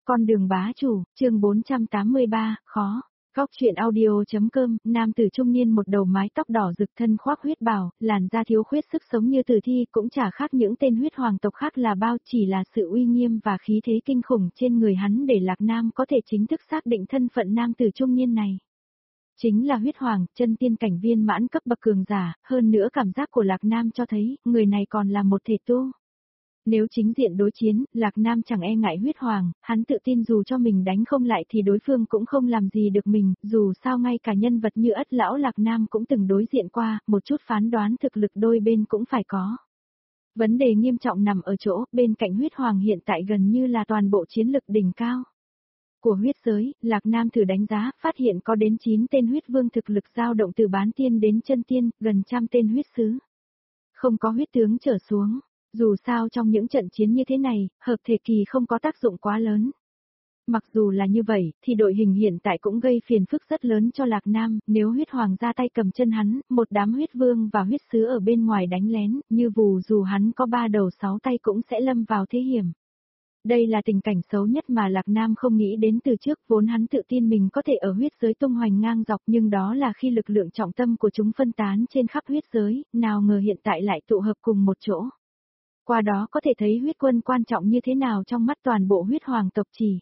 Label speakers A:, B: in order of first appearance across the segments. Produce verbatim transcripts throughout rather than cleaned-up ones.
A: Con đường bá chủ, chương bốn trăm tám mươi ba, khó. Góc truyện audio.com, nam tử trung niên một đầu mái tóc đỏ rực thân khoác huyết bào, làn da thiếu khuyết sức sống như tử thi, cũng chả khác những tên huyết hoàng tộc khác là bao, chỉ là sự uy nghiêm và khí thế kinh khủng trên người hắn để Lạc Nam có thể chính thức xác định thân phận nam tử trung niên này. Chính là huyết hoàng, chân tiên cảnh viên mãn cấp bậc cường giả, hơn nữa cảm giác của Lạc Nam cho thấy, người này còn là một thể tu. Nếu chính diện đối chiến, Lạc Nam chẳng e ngại huyết hoàng, hắn tự tin dù cho mình đánh không lại thì đối phương cũng không làm gì được mình, dù sao ngay cả nhân vật như Ất lão Lạc Nam cũng từng đối diện qua, một chút phán đoán thực lực đôi bên cũng phải có. Vấn đề nghiêm trọng nằm ở chỗ, bên cạnh huyết hoàng hiện tại gần như là toàn bộ chiến lực đỉnh cao của huyết giới. Lạc Nam thử đánh giá, phát hiện có đến chín tên huyết vương thực lực dao động từ bán tiên đến chân tiên, gần trăm tên huyết sứ. Không có huyết tướng trở xuống. Dù sao trong những trận chiến như thế này, hợp thể kỳ không có tác dụng quá lớn. Mặc dù là như vậy, thì đội hình hiện tại cũng gây phiền phức rất lớn cho Lạc Nam, nếu huyết hoàng ra tay cầm chân hắn, một đám huyết vương và huyết sứ ở bên ngoài đánh lén, như vù dù hắn có ba đầu sáu tay cũng sẽ lâm vào thế hiểm. Đây là tình cảnh xấu nhất mà Lạc Nam không nghĩ đến từ trước, vốn hắn tự tin mình có thể ở huyết giới tung hoành ngang dọc, nhưng đó là khi lực lượng trọng tâm của chúng phân tán trên khắp huyết giới, nào ngờ hiện tại lại tụ hợp cùng một chỗ. Qua đó có thể thấy huyết quân quan trọng như thế nào trong mắt toàn bộ huyết hoàng tộc chỉ.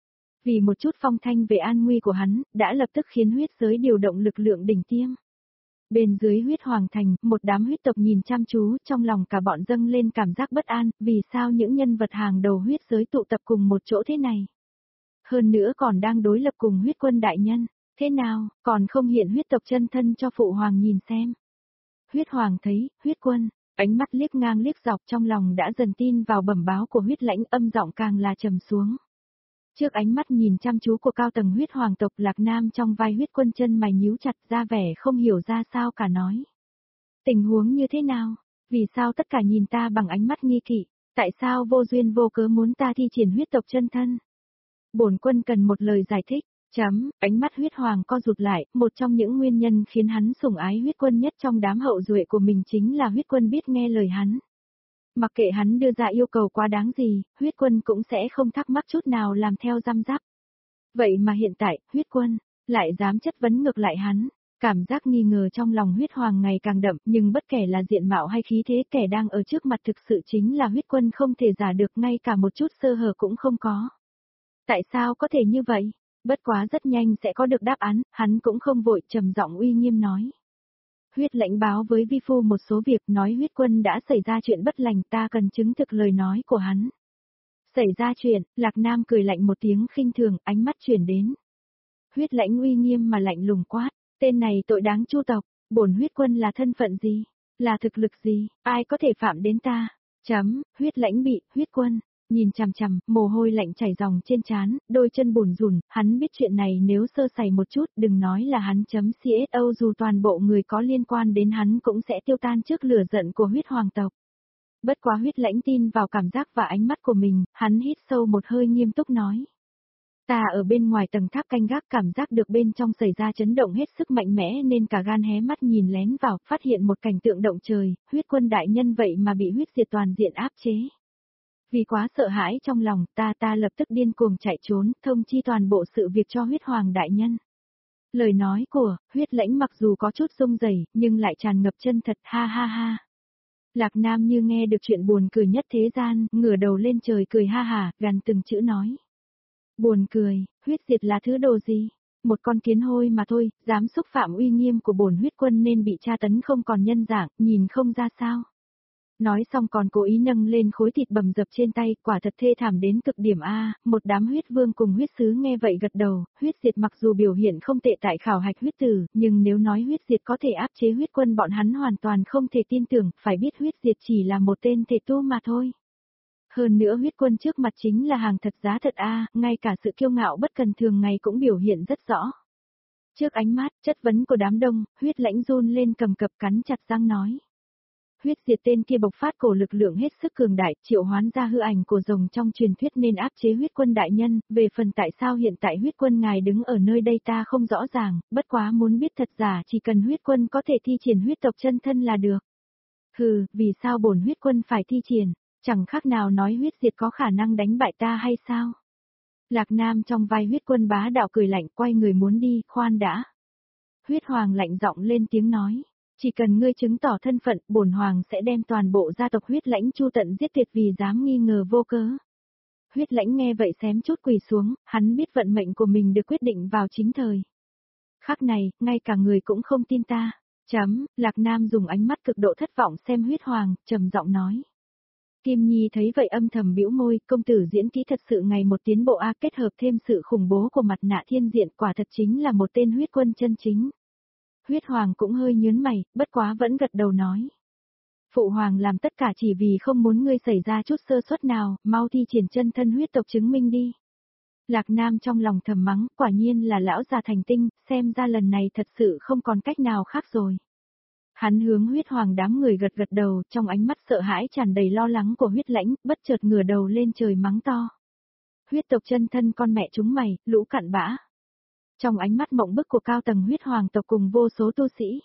A: Vì một chút phong thanh về an nguy của hắn, đã lập tức khiến huyết giới điều động lực lượng đỉnh tiêm. Bên dưới huyết hoàng thành, một đám huyết tộc nhìn chăm chú, trong lòng cả bọn dâng lên cảm giác bất an, vì sao những nhân vật hàng đầu huyết giới tụ tập cùng một chỗ thế này. Hơn nữa còn đang đối lập cùng huyết quân đại nhân, thế nào, còn không hiện huyết tộc chân thân cho phụ hoàng nhìn xem. Huyết hoàng thấy, huyết quân. Ánh mắt liếc ngang liếc dọc trong lòng đã dần tin vào bẩm báo của huyết lãnh, âm giọng càng là trầm xuống. Trước ánh mắt nhìn chăm chú của cao tầng huyết hoàng tộc, Lạc Nam trong vai huyết quân chân mày nhíu chặt, ra vẻ không hiểu ra sao cả nói. Tình huống như thế nào? Vì sao tất cả nhìn ta bằng ánh mắt nghi kỵ? Tại sao vô duyên vô cớ muốn ta thi triển huyết tộc chân thân? Bổn quân cần một lời giải thích. Chấm, ánh mắt huyết hoàng co rụt lại, một trong những nguyên nhân khiến hắn sủng ái huyết quân nhất trong đám hậu duệ của mình chính là huyết quân biết nghe lời hắn. Mặc kệ hắn đưa ra yêu cầu quá đáng gì, huyết quân cũng sẽ không thắc mắc chút nào làm theo răm rắp. Vậy mà hiện tại, huyết quân, lại dám chất vấn ngược lại hắn. Cảm giác nghi ngờ trong lòng huyết hoàng ngày càng đậm, nhưng bất kể là diện mạo hay khí thế, kẻ đang ở trước mặt thực sự chính là huyết quân không thể giả được, ngay cả một chút sơ hở cũng không có. Tại sao có thể như vậy? Bất quá rất nhanh sẽ có được đáp án, hắn cũng không vội, trầm giọng uy nghiêm nói. Huyết lãnh báo với vi phu một số việc, nói huyết quân đã xảy ra chuyện bất lành, ta cần chứng thực lời nói của hắn. Xảy ra chuyện, Lạc Nam cười lạnh một tiếng khinh thường, ánh mắt chuyển đến. Huyết lãnh uy nghiêm mà lạnh lùng quát, tên này tội đáng chu tộc, bổn huyết quân là thân phận gì, là thực lực gì, ai có thể phạm đến ta? Chấm, huyết lãnh bị, huyết quân. Nhìn chằm chằm, mồ hôi lạnh chảy ròng trên trán, đôi chân bùn rùn, hắn biết chuyện này nếu sơ sẩy một chút, đừng nói là hắn chấm xê ét ô, dù toàn bộ người có liên quan đến hắn cũng sẽ tiêu tan trước lửa giận của huyết hoàng tộc. Bất quá huyết lãnh tin vào cảm giác và ánh mắt của mình, hắn hít sâu một hơi nghiêm túc nói. Ta ở bên ngoài tầng tháp canh gác, cảm giác được bên trong xảy ra chấn động hết sức mạnh mẽ nên cả gan hé mắt nhìn lén vào, phát hiện một cảnh tượng động trời, huyết quân đại nhân vậy mà bị huyết diệt toàn diện áp chế. Vì quá sợ hãi trong lòng, ta ta lập tức điên cuồng chạy trốn, thông chi toàn bộ sự việc cho huyết hoàng đại nhân. Lời nói của huyết lãnh mặc dù có chút rung rẩy, nhưng lại tràn ngập chân thật, ha ha ha. Lạc Nam như nghe được chuyện buồn cười nhất thế gian, ngửa đầu lên trời cười ha hả, gằn từng chữ nói. Buồn cười, huyết diệt là thứ đồ gì? Một con kiến hôi mà thôi, dám xúc phạm uy nghiêm của bổn huyết quân nên bị tra tấn không còn nhân dạng, nhìn không ra sao. Nói xong còn cố ý nâng lên khối thịt bầm dập trên tay, quả thật thê thảm đến cực điểm a. Một đám huyết vương cùng huyết sứ nghe vậy gật đầu, huyết diệt mặc dù biểu hiện không tệ tại khảo hạch huyết tử, nhưng nếu nói huyết diệt có thể áp chế huyết quân bọn hắn hoàn toàn không thể tin tưởng, phải biết huyết diệt chỉ là một tên thể tu mà thôi. Hơn nữa huyết quân trước mặt chính là hàng thật giá thật a, ngay cả sự kiêu ngạo bất cần thường ngày cũng biểu hiện rất rõ. Trước ánh mắt, chất vấn của đám đông, huyết lãnh run lên cầm cập cắn chặt răng nói. Huyết diệt tên kia bộc phát cổ lực lượng hết sức cường đại, triệu hoán ra hư ảnh của rồng trong truyền thuyết nên áp chế huyết quân đại nhân, về phần tại sao hiện tại huyết quân ngài đứng ở nơi đây ta không rõ ràng, bất quá muốn biết thật giả chỉ cần huyết quân có thể thi triển huyết tộc chân thân là được. Hừ, vì sao bổn huyết quân phải thi triển, chẳng khác nào nói huyết diệt có khả năng đánh bại ta hay sao? Lạc Nam trong vai huyết quân bá đạo cười lạnh, quay người muốn đi, khoan đã. Huyết hoàng lạnh giọng lên tiếng nói, chỉ cần ngươi chứng tỏ thân phận, bổn hoàng sẽ đem toàn bộ gia tộc huyết lãnh chu tận giết tuyệt vì dám nghi ngờ vô cớ. Huyết lãnh nghe vậy xém chút quỳ xuống, hắn biết vận mệnh của mình được quyết định vào chính thời. Khắc này, ngay cả người cũng không tin ta. Chấm, Lạc Nam dùng ánh mắt cực độ thất vọng xem huyết hoàng, trầm giọng nói. Kim Nhi thấy vậy âm thầm bĩu môi, công tử diễn kỹ thật sự ngày một tiến bộ a, kết hợp thêm sự khủng bố của mặt nạ thiên diện, quả thật chính là một tên huyết quân chân chính. Huyết hoàng cũng hơi nhớn mày, bất quá vẫn gật đầu nói. Phụ hoàng làm tất cả chỉ vì không muốn ngươi xảy ra chút sơ suất nào, mau thi triển chân thân huyết tộc chứng minh đi. Lạc Nam trong lòng thầm mắng, quả nhiên là lão già thành tinh, xem ra lần này thật sự không còn cách nào khác rồi. Hắn hướng huyết hoàng đám người gật gật đầu, trong ánh mắt sợ hãi tràn đầy lo lắng của huyết lãnh, bất chợt ngửa đầu lên trời mắng to. Huyết tộc chân thân con mẹ chúng mày, lũ cặn bã. Trong ánh mắt mộng bức của cao tầng huyết hoàng tộc cùng vô số tu sĩ.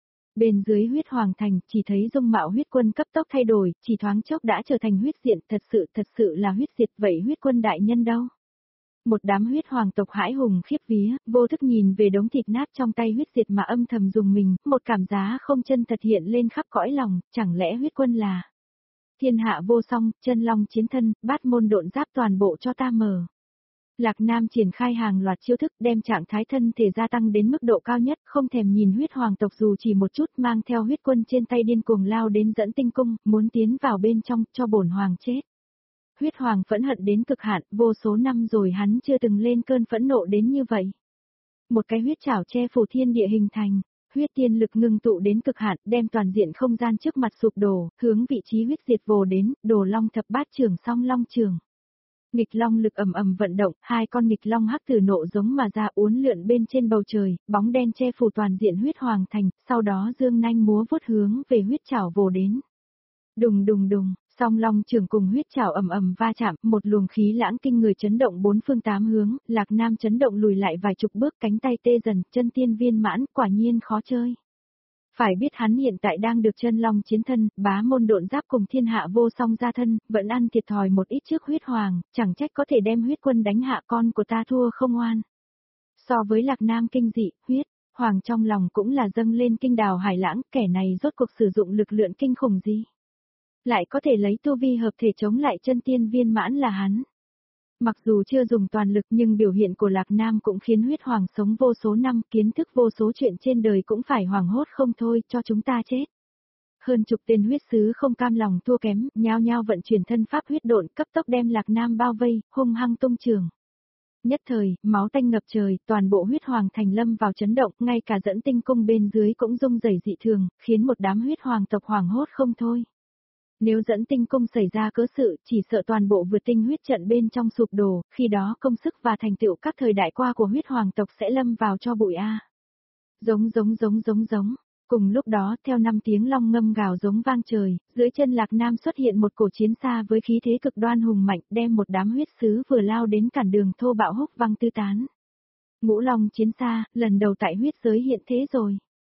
A: Bên dưới huyết hoàng thành, chỉ thấy dung mạo huyết quân cấp tốc thay đổi, chỉ thoáng chốc đã trở thành huyết diện, thật sự thật sự là huyết diệt, vậy huyết quân đại nhân đâu? Một đám huyết hoàng tộc hãi hùng khiếp vía, vô thức nhìn về đống thịt nát trong tay huyết diệt mà âm thầm dùng mình, một cảm giá không chân thật hiện lên khắp cõi lòng, chẳng lẽ huyết quân là thiên hạ vô song, chân long chiến thân, bát môn độn giáp toàn bộ cho ta mở. Lạc Nam triển khai hàng loạt chiêu thức đem trạng thái thân thể gia tăng đến mức độ cao nhất, không thèm nhìn huyết hoàng tộc dù chỉ một chút, mang theo huyết quân trên tay điên cuồng lao đến dẫn tinh cung, muốn tiến vào bên trong, cho bổn hoàng chết. Huyết hoàng phẫn hận đến cực hạn, vô số năm rồi hắn chưa từng lên cơn phẫn nộ đến như vậy. Một cái huyết trảo che phủ thiên địa hình thành, huyết tiên lực ngưng tụ đến cực hạn, đem toàn diện không gian trước mặt sụp đổ, hướng vị trí huyết diệt vồ đến, đồ long thập bát trường song long trường. Nghịch long lực ầm ầm vận động, hai con nghịch long hắc từ nộ giống mà ra uốn lượn bên trên bầu trời, bóng đen che phủ toàn diện huyết hoàng thành, sau đó dương nanh múa vuốt hướng về huyết trảo vồ đến. Đùng đùng đùng, song long trường cùng huyết trảo ầm ầm va chạm, một luồng khí lãng kinh người chấn động bốn phương tám hướng, Lạc Nam chấn động lùi lại vài chục bước, cánh tay tê dần, chân tiên viên mãn, quả nhiên khó chơi. Phải biết hắn hiện tại đang được chân long chiến thân, bá môn độn giáp cùng thiên hạ vô song gia thân, vẫn ăn thiệt thòi một ít trước huyết hoàng, chẳng trách có thể đem huyết quân đánh hạ con của ta thua không oan. So với Lạc Nam kinh dị, huyết hoàng trong lòng cũng là dâng lên kinh đào hải lãng, kẻ này rốt cuộc sử dụng lực lượng kinh khủng gì? Lại có thể lấy tu vi hợp thể chống lại chân tiên viên mãn là hắn. Mặc dù chưa dùng toàn lực nhưng biểu hiện của Lạc Nam cũng khiến huyết hoàng sống vô số năm, kiến thức vô số chuyện trên đời cũng phải hoảng hốt không thôi, cho chúng ta chết. Hơn chục tên huyết sứ không cam lòng thua kém, nhao nhao vận chuyển thân pháp huyết độn, cấp tốc đem Lạc Nam bao vây, hung hăng tung trường. Nhất thời, máu tanh ngập trời, toàn bộ huyết hoàng thành lâm vào chấn động, ngay cả dẫn tinh cung bên dưới cũng rung rẩy dị thường, khiến một đám huyết hoàng tộc hoảng hốt không thôi. Nếu dẫn tinh cung xảy ra cớ sự, chỉ sợ toàn bộ vượt tinh huyết trận bên trong sụp đổ, khi đó công sức và thành tựu các thời đại qua của huyết hoàng tộc sẽ lâm vào cho bụi a. Giống giống giống giống giống. Cùng lúc đó, theo năm tiếng long ngâm gào giống vang trời, dưới chân Lạc Nam xuất hiện một cổ chiến xa với khí thế cực đoan hùng mạnh, đem một đám huyết sứ vừa lao đến cản đường thô bạo húc văng tứ tán. Ngũ long chiến xa, lần đầu tại huyết giới hiện thế rồi.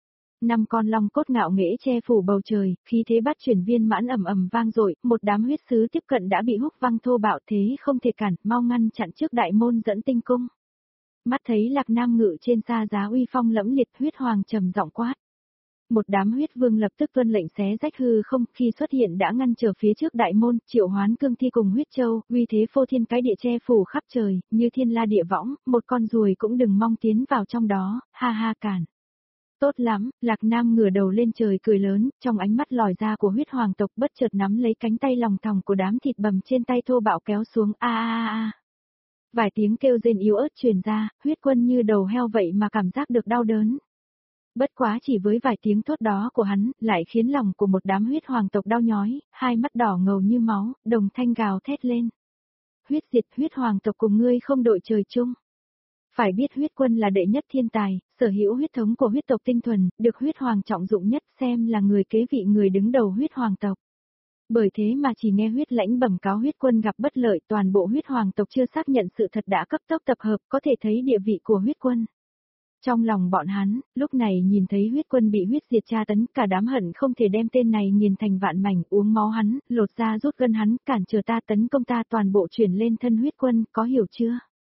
A: Năm con long cốt ngạo nghễ che phủ bầu trời, khí thế bắt chuyển viên mãn ầm ầm vang dội, một đám huyết sứ tiếp cận đã bị húc văng thô bạo, thế không thể cản, mau ngăn chặn trước đại môn dẫn tinh cung. Mắt thấy Lạc Nam ngự trên xa giá uy phong lẫm liệt, huyết hoàng trầm giọng quát. Một đám huyết vương lập tức tuân lệnh xé rách hư không, khi xuất hiện đã ngăn trở phía trước đại môn, triệu hoán cương thi cùng huyết châu, uy thế phô thiên cái địa che phủ khắp trời, như thiên la địa võng, một con ruồi cũng đừng mong tiến vào trong đó, ha ha cản. Tốt lắm, Lạc Nam ngửa đầu lên trời cười lớn, trong ánh mắt lòi ra của huyết hoàng tộc bất chợt nắm lấy cánh tay lòng thòng của đám thịt bầm trên tay thô bạo kéo xuống, a a a. Vài tiếng kêu rên yếu ớt truyền ra, huyết quân như đầu heo vậy mà cảm giác được đau đớn. Bất quá chỉ với vài tiếng thốt đó của hắn, lại khiến lòng của một đám huyết hoàng tộc đau nhói, hai mắt đỏ ngầu như máu, đồng thanh gào thét lên. Huyết diệt, huyết hoàng tộc cùng ngươi không đội trời chung. Phải biết huyết quân là đệ nhất thiên tài, sở hữu huyết thống của huyết tộc tinh thuần, được huyết hoàng trọng dụng nhất, xem là người kế vị người đứng đầu huyết hoàng tộc. Bởi thế mà chỉ nghe huyết lãnh bẩm cáo huyết quân gặp bất lợi, toàn bộ huyết hoàng tộc chưa xác nhận sự thật đã cấp tốc tập hợp, có thể thấy địa vị của huyết quân. Trong lòng bọn hắn, lúc này nhìn thấy huyết quân bị huyết diệt tra tấn, cả đám hận không thể đem tên này nghiền thành vạn mảnh, uống máu hắn, lột da rút gân hắn, cản trở ta tấn công ta, toàn bộ chuyển lên thân huyết quân, có hiểu chưa?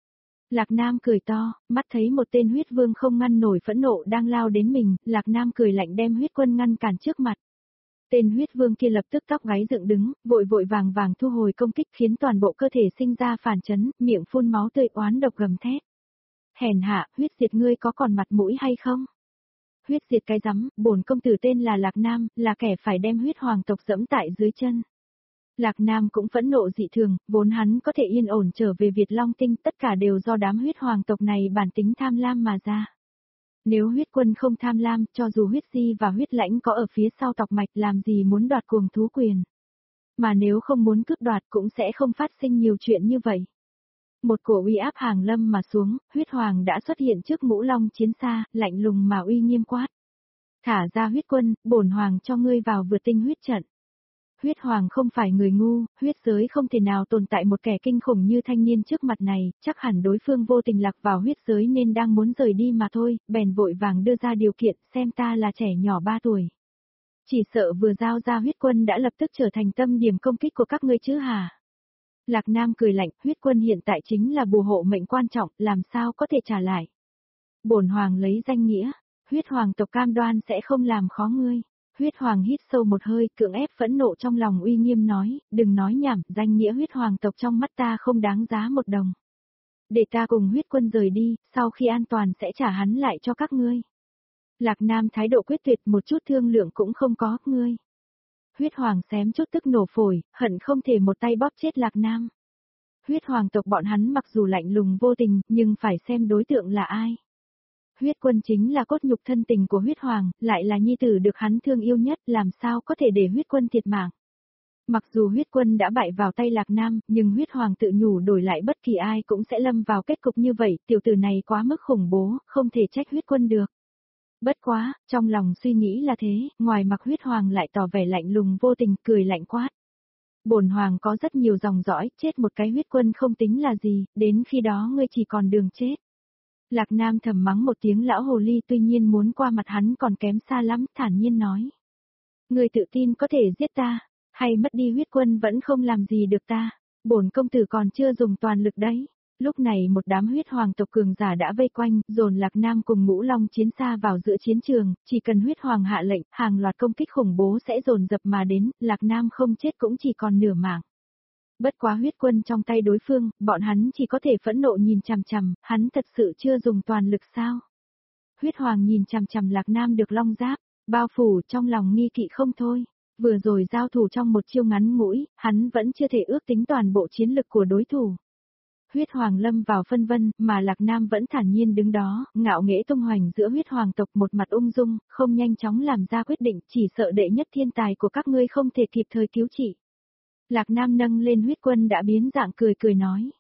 A: Lạc Nam cười to, mắt thấy một tên huyết vương không ngăn nổi phẫn nộ đang lao đến mình, Lạc Nam cười lạnh đem huyết quân ngăn cản trước mặt. Tên huyết vương kia lập tức tóc gáy dựng đứng, vội vội vàng vàng thu hồi công kích khiến toàn bộ cơ thể sinh ra phản chấn, miệng phun máu tươi oán độc gầm thét. Hèn hạ, huyết diệt ngươi có còn mặt mũi hay không? Huyết diệt cái rắm, bổn công tử tên là Lạc Nam, là kẻ phải đem huyết hoàng tộc dẫm tại dưới chân. Lạc Nam cũng phẫn nộ dị thường, vốn hắn có thể yên ổn trở về Việt Long Tinh, tất cả đều do đám huyết hoàng tộc này bản tính tham lam mà ra. Nếu huyết quân không tham lam, cho dù huyết di và huyết lãnh có ở phía sau tộc mạch làm gì muốn đoạt cuồng thú quyền. Mà nếu không muốn cướp đoạt cũng sẽ không phát sinh nhiều chuyện như vậy. Một cổ uy áp hàng lâm mà xuống, huyết hoàng đã xuất hiện trước Ngũ Long chiến xa, lạnh lùng mà uy nghiêm quát. Thả ra huyết quân, bổn hoàng cho ngươi vào vượt tinh huyết trận. Huyết hoàng không phải người ngu, huyết giới không thể nào tồn tại một kẻ kinh khủng như thanh niên trước mặt này, chắc hẳn đối phương vô tình lạc vào huyết giới nên đang muốn rời đi mà thôi, bèn vội vàng đưa ra điều kiện xem ta là trẻ nhỏ ba tuổi. Chỉ sợ vừa giao ra huyết quân đã lập tức trở thành tâm điểm công kích của các ngươi chứ hả? Lạc Nam cười lạnh, huyết quân hiện tại chính là bùa hộ mệnh quan trọng, làm sao có thể trả lại. Bổn hoàng lấy danh nghĩa, huyết hoàng tộc cam đoan sẽ không làm khó ngươi. Huyết hoàng hít sâu một hơi, cưỡng ép phẫn nộ trong lòng uy nghiêm nói, đừng nói nhảm, danh nghĩa huyết hoàng tộc trong mắt ta không đáng giá một đồng. Để ta cùng huyết quân rời đi, sau khi an toàn sẽ trả hắn lại cho các ngươi. Lạc Nam thái độ quyết tuyệt, một chút thương lượng cũng không có, ngươi. Huyết hoàng xém chút tức nổ phổi, hận không thể một tay bóp chết Lạc Nam. Huyết hoàng tộc bọn hắn mặc dù lạnh lùng vô tình, nhưng phải xem đối tượng là ai. Huyết quân chính là cốt nhục thân tình của huyết hoàng, lại là nhi tử được hắn thương yêu nhất, làm sao có thể để huyết quân thiệt mạng. Mặc dù huyết quân đã bại vào tay Lạc Nam, nhưng huyết hoàng tự nhủ đổi lại bất kỳ ai cũng sẽ lâm vào kết cục như vậy, tiểu tử này quá mức khủng bố, không thể trách huyết quân được. Bất quá, trong lòng suy nghĩ là thế, ngoài mặt huyết hoàng lại tỏ vẻ lạnh lùng vô tình, cười lạnh quát. Bổn hoàng có rất nhiều dòng dõi, chết một cái huyết quân không tính là gì, đến khi đó ngươi chỉ còn đường chết. Lạc Nam thầm mắng một tiếng lão hồ ly, tuy nhiên muốn qua mặt hắn còn kém xa lắm, thản nhiên nói. Ngươi tự tin có thể giết ta, hay mất đi huyết quân vẫn không làm gì được ta, bổn công tử còn chưa dùng toàn lực đấy. Lúc này một đám huyết hoàng tộc cường giả đã vây quanh, dồn Lạc Nam cùng Ngũ Long chiến xa vào giữa chiến trường, chỉ cần huyết hoàng hạ lệnh, hàng loạt công kích khủng bố sẽ dồn dập mà đến, Lạc Nam không chết cũng chỉ còn nửa mạng. Bất quá huyết quân trong tay đối phương, bọn hắn chỉ có thể phẫn nộ nhìn chằm chằm, hắn thật sự chưa dùng toàn lực sao? Huyết hoàng nhìn chằm chằm Lạc Nam được long giáp, bao phủ trong lòng nghi kỵ không thôi. Vừa rồi giao thủ trong một chiêu ngắn ngủi, hắn vẫn chưa thể ước tính toàn bộ chiến lực của đối thủ. Huyết hoàng lâm vào phân vân, mà Lạc Nam vẫn thản nhiên đứng đó, ngạo nghễ tung hoành giữa huyết hoàng tộc, một mặt ung dung, không nhanh chóng làm ra quyết định, chỉ sợ đệ nhất thiên tài của các ngươi không thể kịp thời cứu trị. Lạc Nam nâng lên huyết quân đã biến dạng, cười cười nói.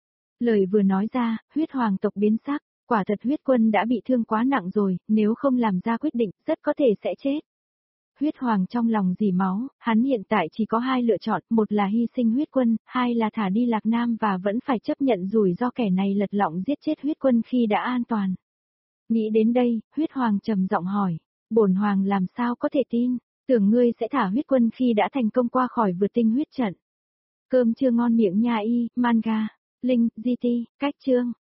A: Lời vừa nói ra, huyết hoàng tộc biến sắc, quả thật huyết quân đã bị thương quá nặng rồi, nếu không làm ra quyết định, rất có thể sẽ chết. Huyết hoàng trong lòng dì máu, hắn hiện tại chỉ có hai lựa chọn, một là hy sinh huyết quân, hai là thả đi Lạc Nam và vẫn phải chấp nhận rủi ro kẻ này lật lọng giết chết huyết quân khi đã an toàn. Nghĩ đến đây, huyết hoàng trầm giọng hỏi, bổn hoàng làm sao có thể tin, tưởng ngươi sẽ thả huyết quân khi đã thành công qua khỏi vượt tinh huyết trận. Cơm chưa ngon miệng nha y, manga, link, gi ti, cách chương.